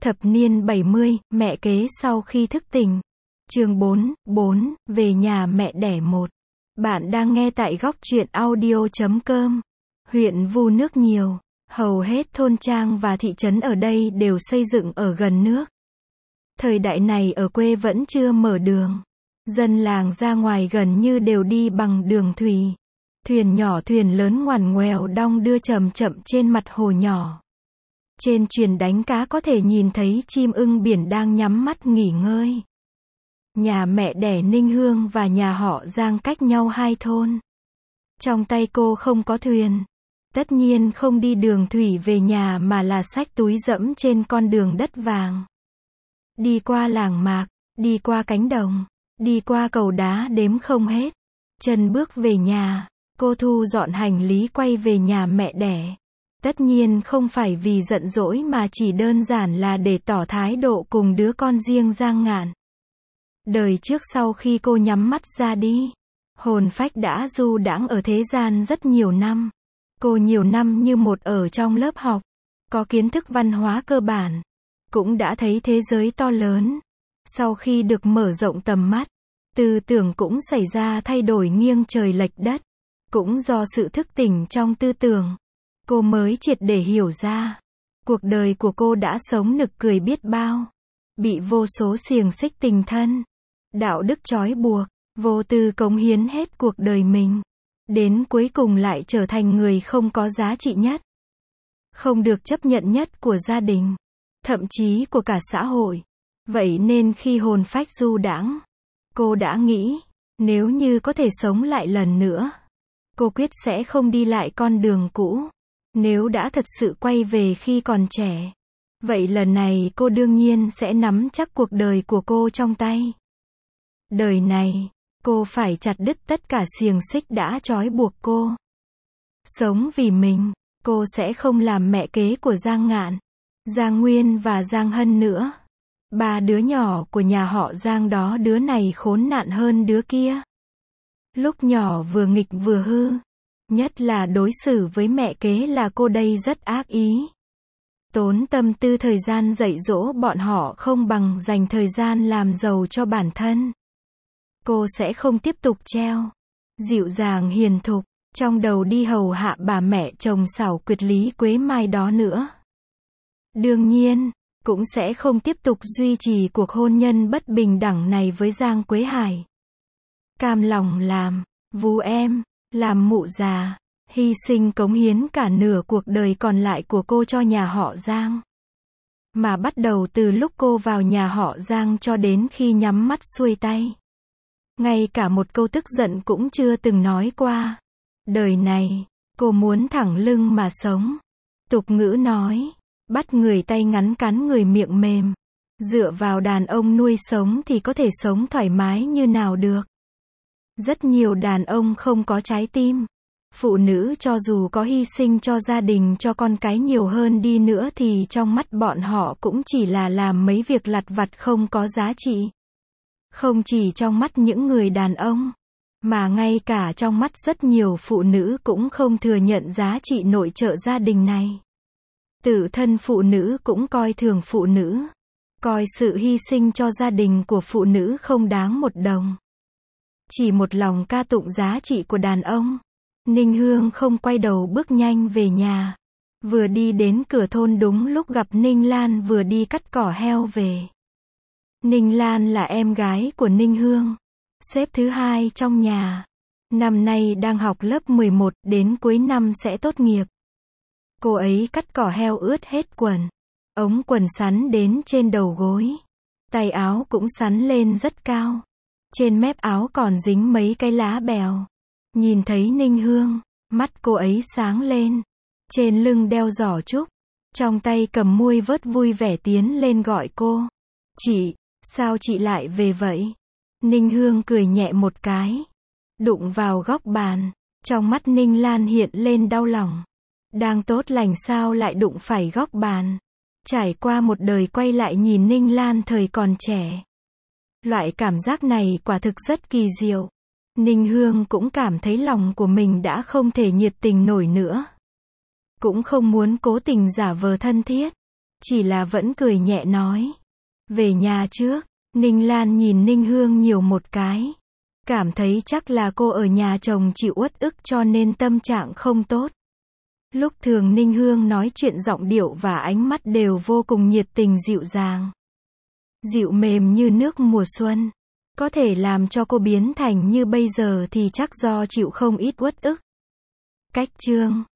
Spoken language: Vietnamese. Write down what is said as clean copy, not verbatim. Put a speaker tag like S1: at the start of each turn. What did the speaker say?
S1: Thập niên 70, mẹ kế sau khi thức tỉnh. Chương 4, về nhà mẹ đẻ 1. Bạn đang nghe tại góc truyện audio.com. Huyện Vu nước nhiều. Hầu hết thôn trang và thị trấn ở đây đều xây dựng ở gần nước. Thời đại này ở quê vẫn chưa mở đường. Dân làng ra ngoài gần như đều đi bằng đường thủy. Thuyền nhỏ thuyền lớn ngoằn ngoèo đong đưa chậm chậm trên mặt hồ nhỏ. Trên thuyền đánh cá có thể nhìn thấy chim ưng biển đang nhắm mắt nghỉ ngơi. Nhà mẹ đẻ Ninh Hương và nhà họ Giang cách nhau 2 thôn. Trong tay cô không có thuyền. Tất nhiên không đi đường thủy về nhà mà là xách túi dẫm trên con đường đất vàng. Đi qua làng mạc, đi qua cánh đồng, đi qua cầu đá đếm không hết. Chân bước về nhà, cô thu dọn hành lý quay về nhà mẹ đẻ. Tất nhiên không phải vì giận dỗi mà chỉ đơn giản là để tỏ thái độ cùng đứa con riêng Giang Ngạn. Đời trước sau khi cô nhắm mắt ra đi, hồn phách đã du đãng ở thế gian rất nhiều năm. Cô nhiều năm như một ở trong lớp học, có kiến thức văn hóa cơ bản, cũng đã thấy thế giới to lớn. Sau khi được mở rộng tầm mắt, tư tưởng cũng xảy ra thay đổi nghiêng trời lệch đất. Cũng do sự thức tỉnh trong tư tưởng, cô mới triệt để hiểu ra, cuộc đời của cô đã sống nực cười biết bao, bị vô số xiềng xích tình thân, đạo đức trói buộc, vô tư cống hiến hết cuộc đời mình, đến cuối cùng lại trở thành người không có giá trị nhất, không được chấp nhận nhất của gia đình, thậm chí của cả xã hội. Vậy nên khi hồn phách du đãng, cô đã nghĩ, nếu như có thể sống lại lần nữa, cô quyết sẽ không đi lại con đường cũ. Nếu đã thật sự quay về khi còn trẻ, vậy lần này cô đương nhiên sẽ nắm chắc cuộc đời của cô trong tay. Đời này, cô phải chặt đứt tất cả xiềng xích đã trói buộc cô. Sống vì mình, cô sẽ không làm mẹ kế của Giang Ngạn, Giang Nguyên và Giang Hân nữa. 3 đứa nhỏ của nhà họ Giang đó, đứa này khốn nạn hơn đứa kia. Lúc nhỏ vừa nghịch vừa hư. Nhất là đối xử với mẹ kế là cô đây rất ác ý. Tốn tâm tư thời gian dạy dỗ bọn họ không bằng dành thời gian làm giàu cho bản thân. Cô sẽ không tiếp tục treo, dịu dàng hiền thục, trong đầu đi hầu hạ bà mẹ chồng xảo quyệt Lý Quế Mai đó nữa. Đương nhiên, cũng sẽ không tiếp tục duy trì cuộc hôn nhân bất bình đẳng này với Giang Quế Hải. Cam lòng làm vú em, làm mụ già, hy sinh cống hiến cả nửa cuộc đời còn lại của cô cho nhà họ Giang. Mà bắt đầu từ lúc cô vào nhà họ Giang cho đến khi nhắm mắt xuôi tay, ngay cả một câu tức giận cũng chưa từng nói qua. Đời này, cô muốn thẳng lưng mà sống. Tục ngữ nói, bắt người tay ngắn cắn người miệng mềm. Dựa vào đàn ông nuôi sống thì có thể sống thoải mái như nào được. Rất nhiều đàn ông không có trái tim. Phụ nữ cho dù có hy sinh cho gia đình cho con cái nhiều hơn đi nữa thì trong mắt bọn họ cũng chỉ là làm mấy việc lặt vặt không có giá trị. Không chỉ trong mắt những người đàn ông, mà ngay cả trong mắt rất nhiều phụ nữ cũng không thừa nhận giá trị nội trợ gia đình này. Tự thân phụ nữ cũng coi thường phụ nữ, coi sự hy sinh cho gia đình của phụ nữ không đáng một đồng. Chỉ một lòng ca tụng giá trị của đàn ông, Ninh Hương không quay đầu bước nhanh về nhà. Vừa đi đến cửa thôn đúng lúc gặp Ninh Lan vừa đi cắt cỏ heo về. Ninh Lan là em gái của Ninh Hương, xếp thứ 2 trong nhà. Năm nay đang học lớp 11, đến cuối năm sẽ tốt nghiệp. Cô ấy cắt cỏ heo ướt hết quần. Ống quần sắn đến trên đầu gối. Tay áo cũng sắn lên rất cao. Trên mép áo còn dính mấy cái lá bèo. Nhìn thấy Ninh Hương, mắt cô ấy sáng lên. Trên lưng đeo giỏ trúc, trong tay cầm muôi vớt vui vẻ tiến lên gọi cô. Chị, sao chị lại về vậy? Ninh Hương cười nhẹ một cái, đụng vào góc bàn. Trong mắt Ninh Lan hiện lên đau lòng. Đang tốt lành sao lại đụng phải góc bàn? Trải qua một đời quay lại nhìn Ninh Lan thời còn trẻ. Loại cảm giác này quả thực rất kỳ diệu. Ninh Hương cũng cảm thấy lòng của mình đã không thể nhiệt tình nổi nữa. Cũng không muốn cố tình giả vờ thân thiết. chỉ là vẫn cười nhẹ nói. Về nhà trước, Ninh Lan nhìn Ninh Hương nhiều một cái. Cảm thấy chắc là cô ở nhà chồng chịu uất ức cho nên tâm trạng không tốt. Lúc thường Ninh Hương nói chuyện giọng điệu và ánh mắt đều vô cùng nhiệt tình dịu dàng. Dịu mềm như nước mùa xuân. Có thể làm cho cô biến thành như bây giờ thì chắc do chịu không ít uất ức. Cách chương